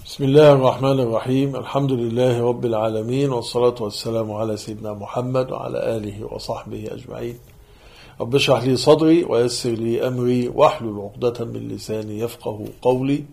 بسم الله الرحمن الرحيم. الحمد لله رب العالمين، والصلاة والسلام على سيدنا محمد وعلى آله وصحبه أجمعين. رب اشرح لي صدري ويسر لي أمري واحلل عقدة من لساني يفقه قولي.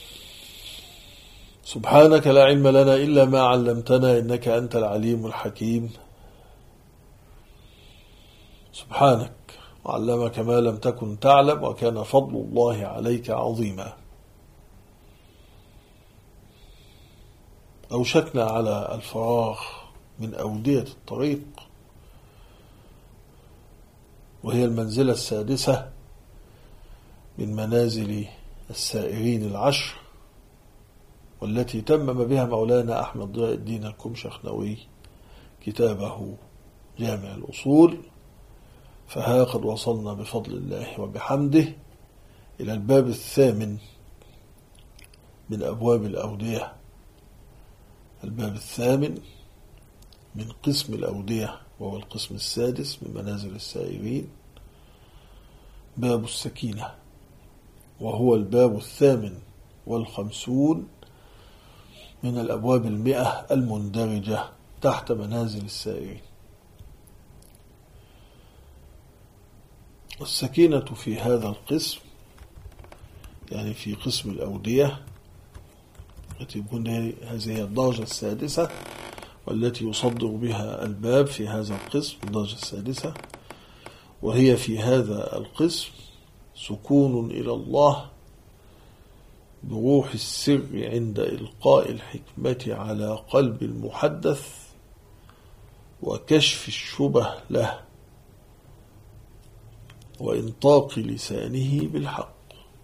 سبحانك لا علم لنا إلا ما علمتنا إنك أنت العليم الحكيم. سبحانك وعلمك ما لم تكن تعلم وكان فضل الله عليك عظيما. أوشكنا على الفراغ من أودية الطريق، وهي المنزلة السادسة من منازل السائرين العشر، والتي تمم بها مولانا أحمد ضياء الدين الكمشخنوي كتابه جامع الأصول. فها قد وصلنا بفضل الله وبحمده إلى الباب الثامن من أبواب الأودية، الباب الثامن من قسم الأودية، وهو القسم السادس من منازل السائرين، باب السكينة، وهو الباب الثامن والخمسون من الأبواب 100 المندرجة تحت منازل السائرين. والسكينة في هذا القسم، يعني في قسم الأودية، التي يكون هذه الدرجة السادسة والتي يصدر بها الباب في هذا القسم، الدرجة السادسة، وهي في هذا القسم سكون إلى الله بروح السر عند إلقاء الحكمة على قلب المحدث وكشف الشبه له وإنطاق لسانه بالحق.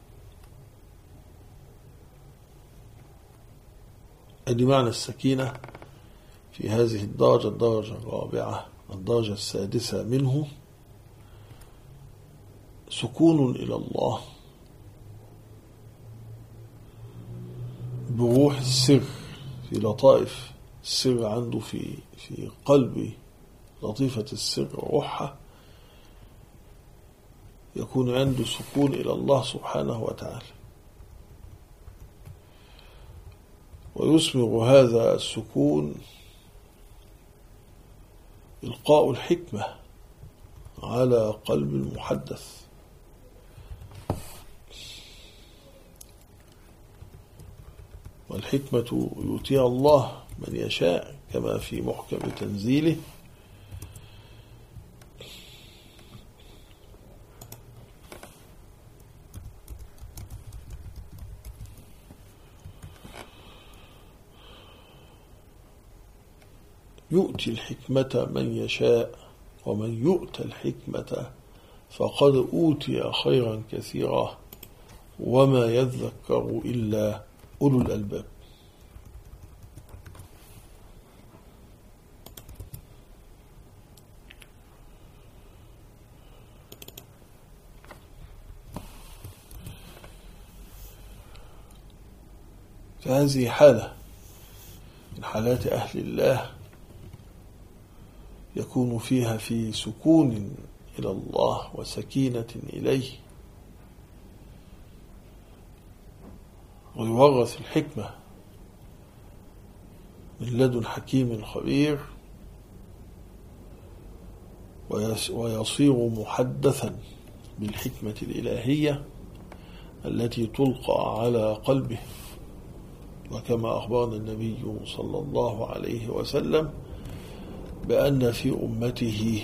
أدي معنى السكينة في هذه الدرجة، الدرجة الرابعة، الدرجة السادسة منه، سكون إلى الله بروح السر، في لطائف السر عنده، في قلب لطيفة السر روحها، يكون عنده سكون إلى الله سبحانه وتعالى. ويثمر هذا السكون إلقاء الحكمة على قلب المحدث، والحكمة يؤتيها الله من يشاء كما في محكم تنزيله: يؤتي الحكمة من يشاء ومن يؤت الحكمة فقد أوتي خيرا كثيرا وما يذكر إلا أولو الألباب. فهذه حالة من حالات أهل الله يكون فيها في سكون إلى الله وسكينة إليه، ويورث الحكمة من لدن حكيم خبير، ويصير محدثا بالحكمة الإلهية التي تلقى على قلبه. وكما أخبرنا النبي صلى الله عليه وسلم بأن في أمته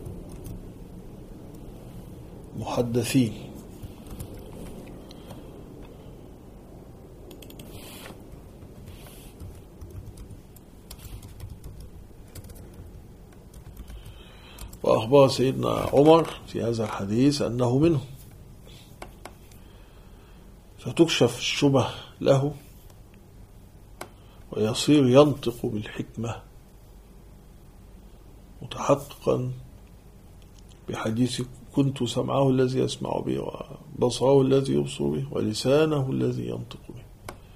محدثين وأخبر سيدنا عمر في هذا الحديث أنه منه، فتكشف الشبه له ويصير ينطق بالحكمة متحققا بحديث: كنت سمعه الذي يسمع به وبصره الذي يبصر به ولسانه الذي ينطق به.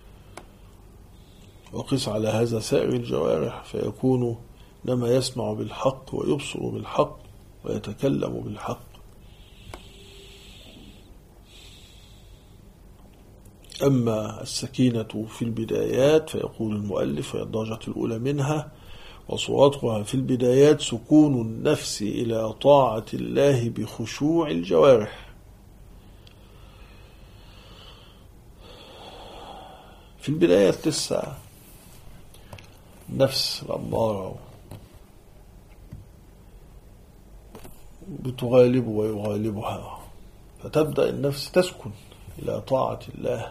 وقس على هذا سائر الجوارح، فيكون لما يسمع بالحق ويبصر بالحق ويتكلم بالحق. أما السكينة في البدايات فيقول المؤلف وهي الدرجة الأولى منها وصورتها في البدايات سكون النفس إلى طاعة الله بخشوع الجوارح. في البدايات لسه النفس الأمارة بتغالب ويغالبها، فتبدأ النفس تسكن إلى طاعة الله،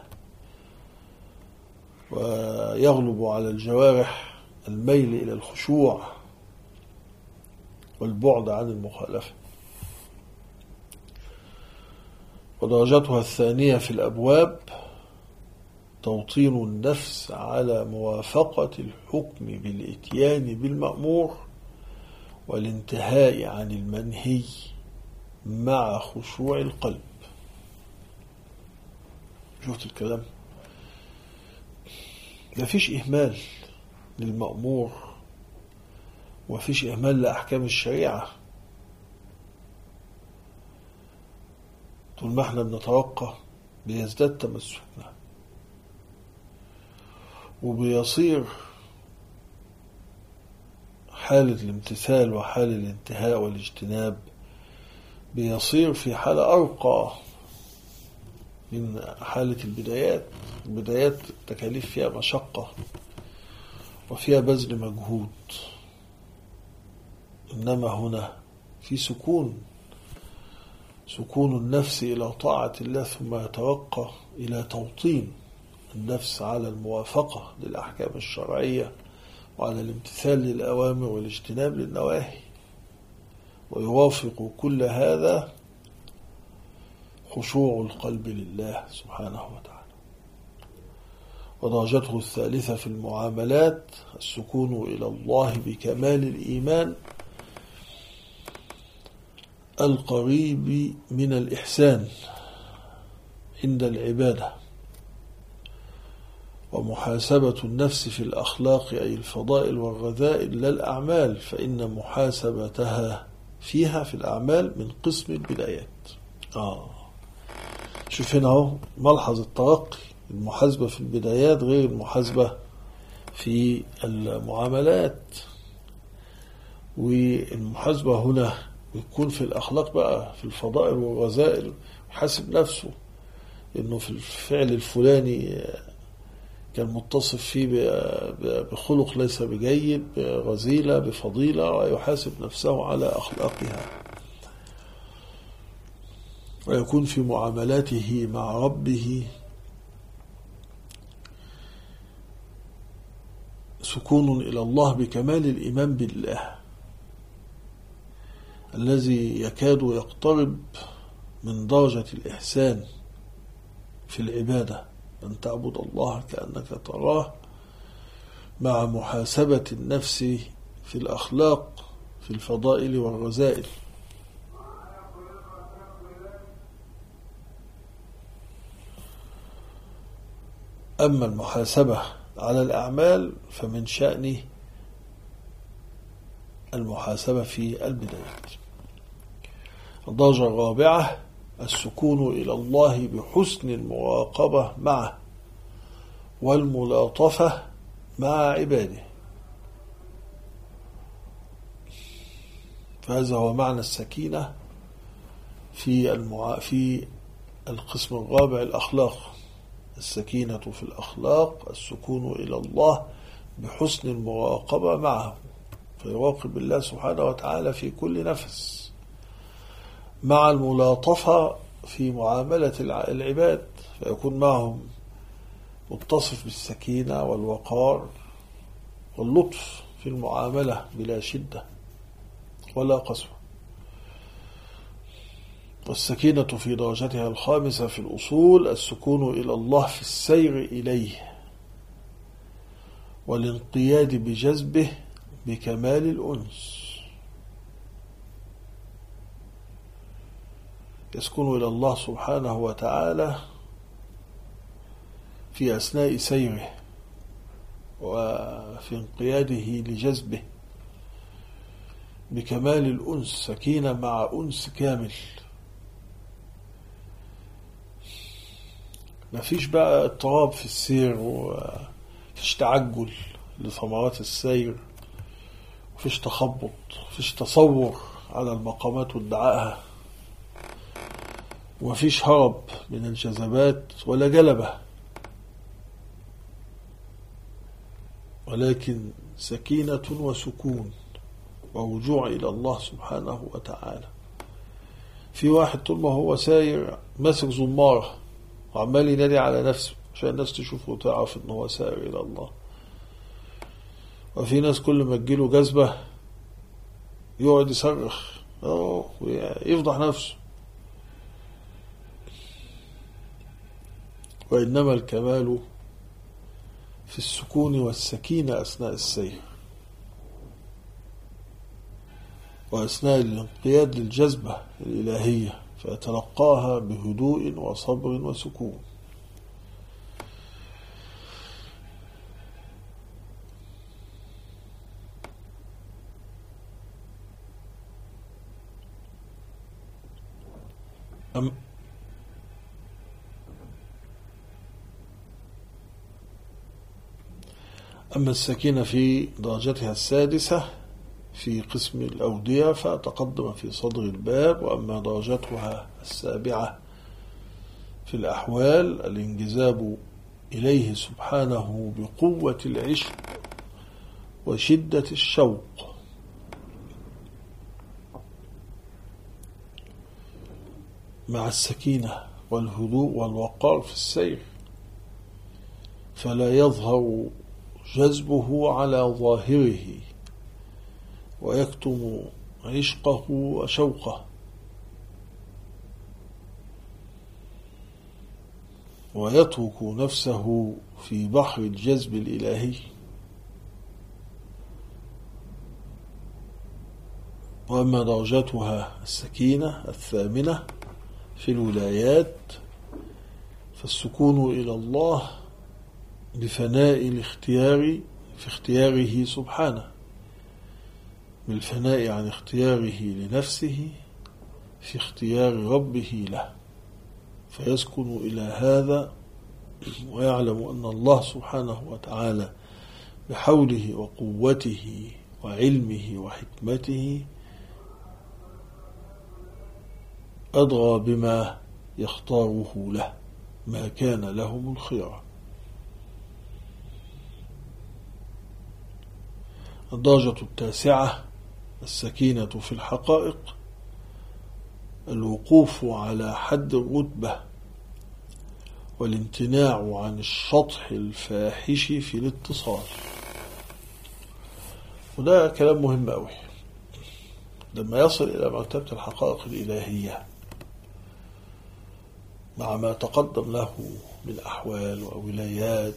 ويغلب على الجوارح الميل إلى الخشوع والبعد عن المخالفة. ودرجتها الثانية في الأبواب توطين النفس على موافقة الحكم بالإتيان بالمأمور والانتهاء عن المنهي مع خشوع القلب. شفت الكلام؟ مفيش إهمال للمأمور ومفيش إهمال لأحكام الشريعة. طول ما احنا بنتوقع بيزداد تمسكنا وبيصير حالة الامتثال وحال الانتهاء والاجتناب بيصير في حالة أرقى من حالة البدايات. البدايات التكاليف فيها مشقة وفيها بذل مجهود، إنما هنا في سكون النفس إلى طاعة الله، ثم يتوقع إلى توطين النفس على الموافقة للأحكام الشرعية وعلى الامتثال للأوامر والاجتناب للنواهي، ويوافق كل هذا خشوع القلب لله سبحانه وتعالى. ودرجته الثالثة في المعاملات السكون إلى الله بكمال الإيمان القريب من الإحسان عند العبادة، ومحاسبة النفس في الأخلاق أي الفضائل والرذائل لا الأعمال، فإن محاسبتها فيها في الأعمال من قسم البدايات. شوف هنا اهو ملحظ الترقي، المحاسبة في البدايات غير المحاسبة في المعاملات. والمحاسبة هنا بتكون في الأخلاق بقى، في الفضائل والرذائل، يحاسب نفسه إنه في الفعل الفلاني كان متصف فيه بخلق ليس بجيد، برذيلة، بفضيلة، ويحاسب نفسه على أخلاقها. ويكون في معاملاته مع ربه سكون إلى الله بكمال الإيمان بالله الذي يكاد يقترب من درجة الإحسان في العبادة، أن تعبد الله كأنك تراه، مع محاسبة النفس في الأخلاق في الفضائل والرذائل. أما المحاسبة على الأعمال فمن شأن المحاسبة في البدايات. الدرجة الرابعة السكون إلى الله بحسن المراقبة معه والملاطفة مع عباده. فهذا هو معنى السكينة في القسم الرابع الأخلاق. السكينة في الأخلاق السكون إلى الله بحسن المراقبة معه، فيراقب الله سبحانه وتعالى في كل نفس، مع الملاطفة في معاملة العباد، فيكون معهم متصف بالسكينة والوقار واللطف في المعاملة بلا شدة ولا قسوة. والسكينة في درجتها الخامسة في الأصول السكون إلى الله في السير إليه والانقياد بجذبه بكمال الأنس. يسكن إلى الله سبحانه وتعالى في أثناء سيره وفي انقياده لجذبه بكمال الأنس، سكينة مع أنس كامل. مفيش بقى اضطراب في السير، ومفيش تعجل لثمرات السير، مفيش تخبط، مفيش تصور على المقامات وادعائها، ومفيش هرب من الجذبات ولا جلبة، ولكن سكينة وسكون ورجوع إلى الله سبحانه وتعالى. في واحد طول ما هو ساير ماسك زمارة وعمال ينادي على نفسه عشان الناس تشوفه وتعرف ان هو سائر الى الله، وفي ناس كل ما تجيله جذبة يقعد يصرخ ويفضح نفسه. وإنما الكمال في السكون والسكينة أثناء السير وأثناء الانقياد للجذبة الإلهية، فيتلقاها بهدوء وصبر وسكون. أما السكينة في درجتها السادسة في قسم الأودية فتقدم في صدر الباب. وأما درجتها السابعة في الأحوال الانجذاب إليه سبحانه بقوة العشق وشدة الشوق، مع السكينة والهدوء والوقار في السير، فلا يظهر جذبه على ظاهره ويكتم عشقه وشوقه، ويترك نفسه في بحر الجذب الإلهي. وأما درجتها السكينة الثامنة في الولايات فالسكون إلى الله بفناء الاختيار في اختياره سبحانه، بالفناء عن اختياره لنفسه في اختيار ربه له، فيسكن إلى هذا ويعلم أن الله سبحانه وتعالى بحوله وقوته وعلمه وحكمته أدرى بما يختاره له، ما كان لهم الخيار. الدرجة التاسعة السكينة في الحقائق، الوقوف على حد الرتبة والامتناع عن الشطح الفاحش في الاتصال. وده كلام مهم أوي. لما يصل إلى مرتبة الحقائق الإلهية مع ما تقدم له من أحوال وولايات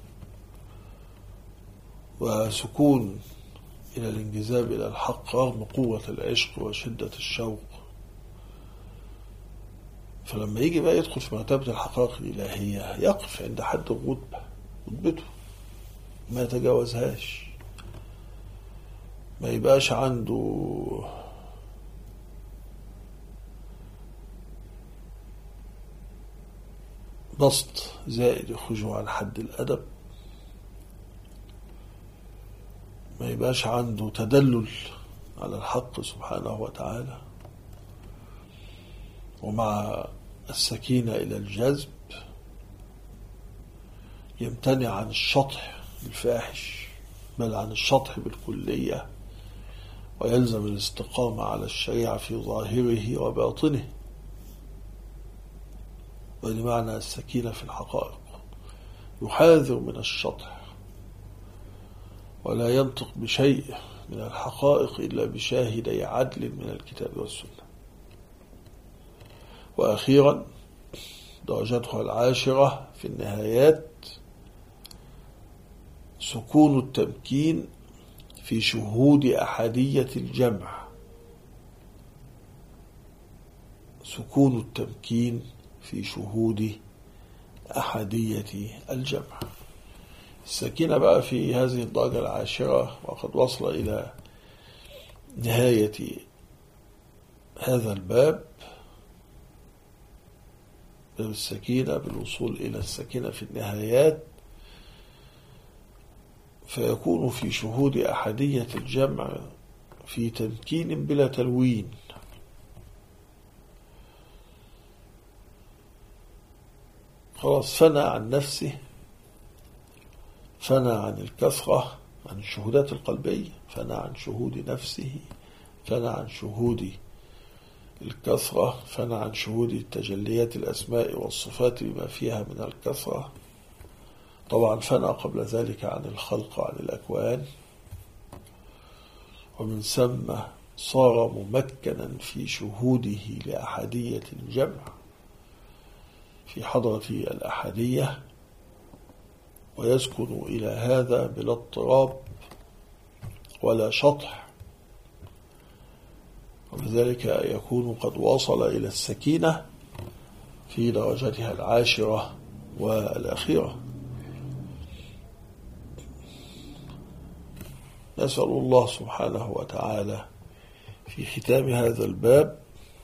وسكون إلى الانجذاب إلى الحق رغم قوة العشق وشدة الشوق، فلما يجي بقى يدخل في مرتبة الحقائق الإلهية يقف عند حد رتبته ما يتجاوزهاش، ما يبقاش عنده بسط زائد يخرجه عن حد الأدب، ما يبقاش عنده تدلل على الحق سبحانه وتعالى. ومع السكينة إلى الجذب يمتنع عن الشطح الفاحش بل عن الشطح بالكلية، ويلزم الاستقامة على الشريعة في ظاهره وباطنه. ولمعنى السكينة في الحقائق يحاذر من الشطح ولا ينطق بشيء من الحقائق إلا بشاهدي عدل من الكتاب والسنة. وأخيرا درجتها العاشرة في النهايات سكون التمكين في شهود أحدية الجمع، سكون التمكين في شهود أحدية الجمع. السكينة بقى في هذه الدرجة العاشرة وقد وصل إلى نهاية هذا الباب باب السكينة بالوصول إلى السكينة في النهايات، فيكون في شهود أحدية الجمع في تمكين بلا تلوين، خلاص فنى عن نفسه، فنى عن الكثرة، عن الشهودات القلبية، فنى عن شهود نفسه، فنى عن شهود الكثرة، فنى عن شهود تجليات الأسماء والصفات بما فيها من الكثرة. طبعا فنى قبل ذلك عن الخلق وعن الأكوان، ومن ثم صار ممكنا في شهوده لأحدية الجمع في حضرة الأحدية، ويسكن إلى هذا بلا اضطراب ولا شطح، وبذلك يكون قد وصل إلى السكينة في درجتها العاشرة والأخيرة. نسأل الله سبحانه وتعالى في ختام هذا الباب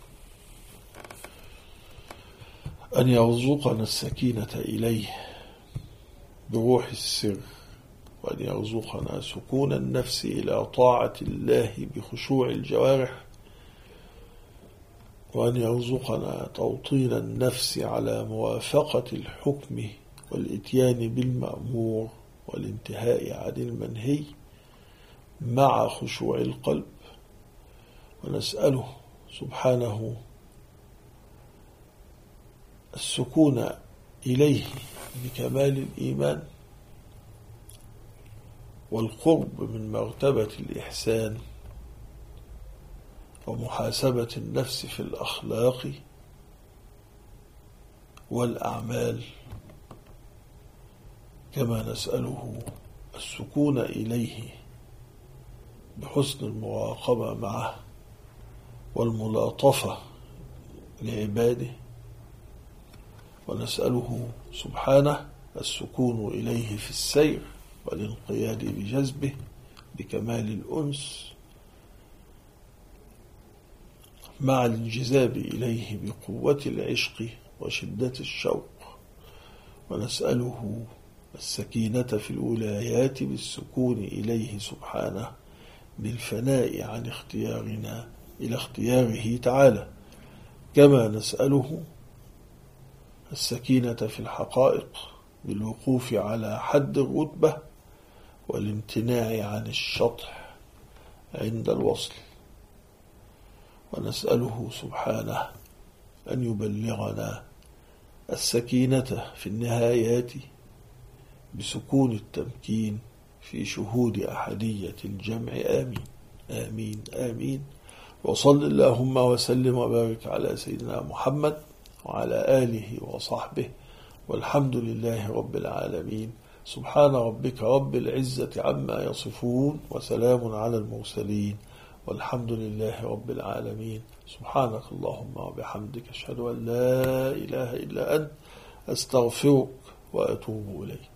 أن يرزقنا السكينة إليه بروح السر، وأن يرزقنا سكون النفس إلى طاعة الله بخشوع الجوارح، وأن يرزقنا توطين النفس على موافقة الحكم والإتيان بالمأمور والانتهاء عن المنهي مع خشوع القلب. ونسأله سبحانه السكون إليه بكمال الإيمان والقرب من مرتبة الإحسان ومحاسبة النفس في الأخلاق والأعمال، كما نسأله السكون إليه بحسن المراقبة معه والملاطفة لعباده، ونسأله سبحانه السكون إليه في السير والانقياد بجذبه بكمال الأنس مع الانجذاب إليه بقوة العشق وشدة الشوق، ونسأله السكينة في الولايات بالسكون إليه سبحانه بالفناء عن اختيارنا إلى اختياره تعالى، كما نسأله السكينة في الحقائق بالوقوف على حد الرتبة والامتناع عن الشطح عند الوصل، ونسأله سبحانه أن يبلغنا السكينة في النهايات بسكون التمكين في شهود أحدية الجمع. آمين آمين آمين. وصل اللهم وسلم وبارك على سيدنا محمد وعلى آله وصحبه، والحمد لله رب العالمين. سبحان ربك رب العزة عما يصفون، وسلام على المرسلين، والحمد لله رب العالمين. سبحانك اللهم وبحمدك، أشهد أن لا إله إلا أنت، أستغفرك وأتوب إليك.